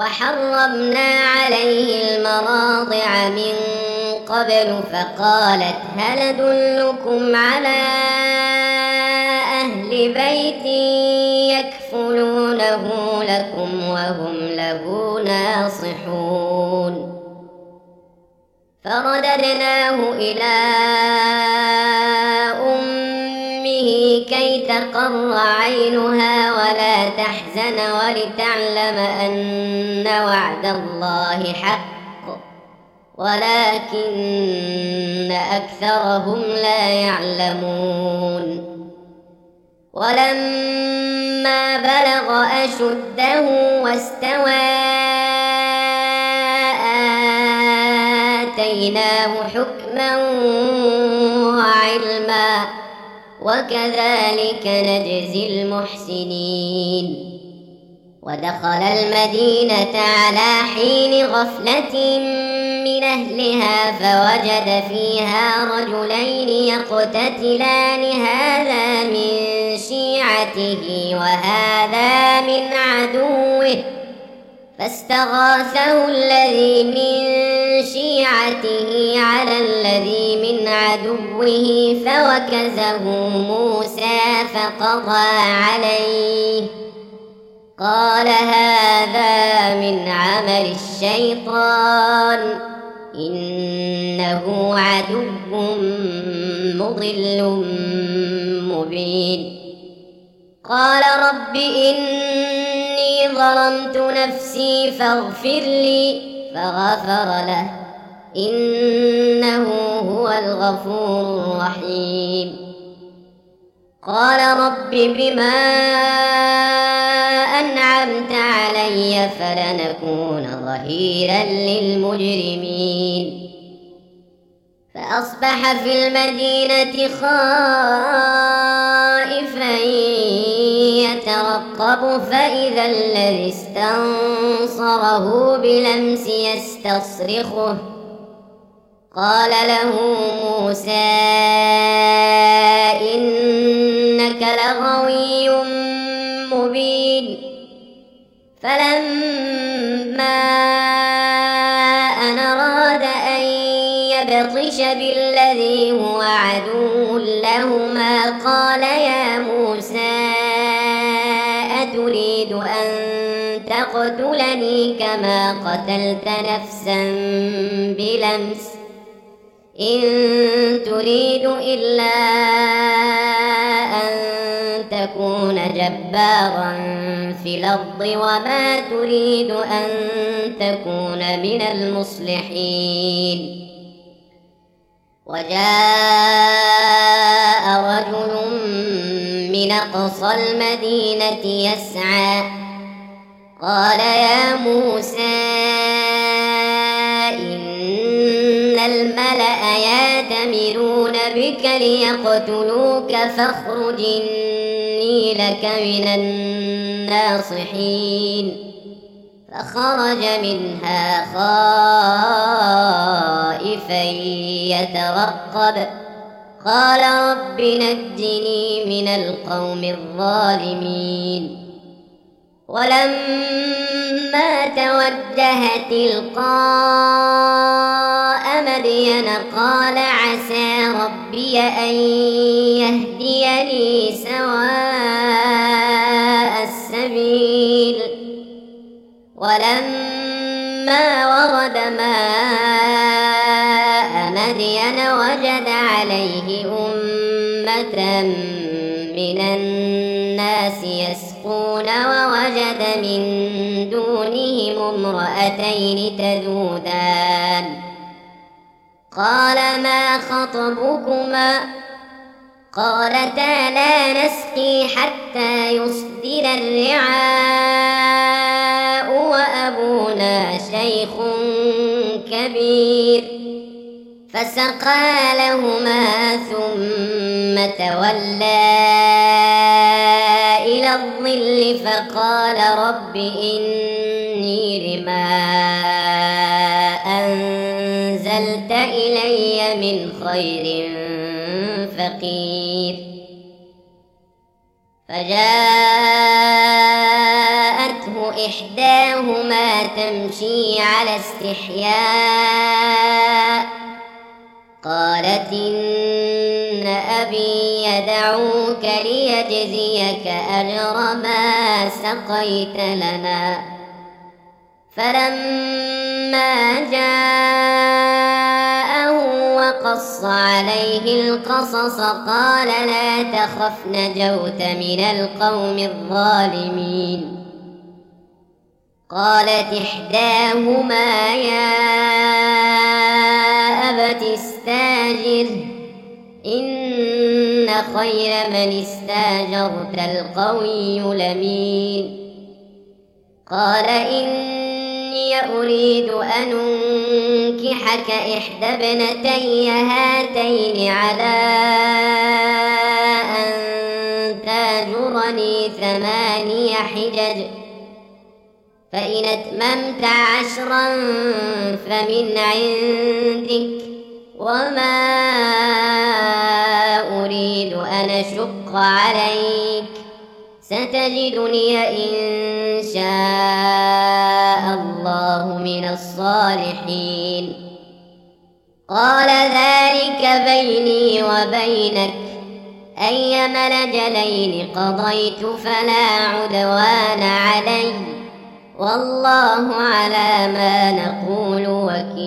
وحرمنا عليه المراضع من قبل فقالت هل أدلكم على أهل بيت يكفلونه لكم وهم له ناصحون فرددناه إلى أمه كي تقر عينها ولا تحزن ولتعلم أن وعد الله حق ولكن أكثرهم لا يعلمون ولما بلغ أشده واستوى آتيناه حكما وعلما وكذلك نجزي المحسنين ودخل المدينة على حين غفلة من أهلها فوجد فيها رجلين يقتتلان هذا من شيعته وهذا من عدوه فاستغاثه الذي من شيعته على الذي من عدوه فوكزه موسى فقضى عليه قال هذا من عمل الشيطان إنه عدو مضل مبين قال رب إني ظلمت نفسي فاغفر لي فغفر له إنه هو الغفور الرحيم قال رب بما أنعمت علي فلنكون ظهيرا للمجرمين فأصبح في المدينة خائفا يترقب فإذا الذي استنصره بلمس يستصرخه قال له موسى إنك لغوي مبين فلما أن أراد أن يبطش بالذي هو عدو لهما قال يا موسى أتريد أن تقتلني كما قتلت نفسا بلمس إن تريد إلا أن تكون جبارا في الأرض وما تريد أن تكون من المصلحين وجاء رجل من أقصى المدينة يسعى قال يا موسى إن الملأ يأتمرون بك ليقتلوك فاخرج إني لك من الناصحين فخرج منها خائفا يترقب قال رب نجني من القوم الظالمين ولما توجه تلقاء مدين قال عسى ربي أن يهديني سواء السبيل ولما ورد ماء مدين وجد عليه أمة من الناس يسقون ووجد من دونهم امرأتين تذودان قال ما خطبكما قالتا لا نسقي حتى يصدر الرعاء وأبونا شيخ كبير فسقى لهما ثم تولى إلى الظل فقال رب إني لما أنزلت إلي من خير فقير فجاءته إحداهما ولا تمشي على استحياء. قالت إن أبي يدعوك ليجزيك أجر ما سقيت لنا. فلما جاءه وقص عليه القصص قال لا تخف نجوت من القوم الظالمين. قالت إحداهما يا أبت استاجره إن خير من استاجرت القوي الأمين. قال إني أريد أن أنكحك إحدى ابنتي هاتين على أن تاجرني 8 حجج فإن أتممت 10 فمن عندك وما أريد أن أشق عليك ستجدني إن شاء الله من الصالحين. قال ذلك بيني وبينك أيما الأجلين قضيت فلا عدوان علي والله على ما نقول وكيل.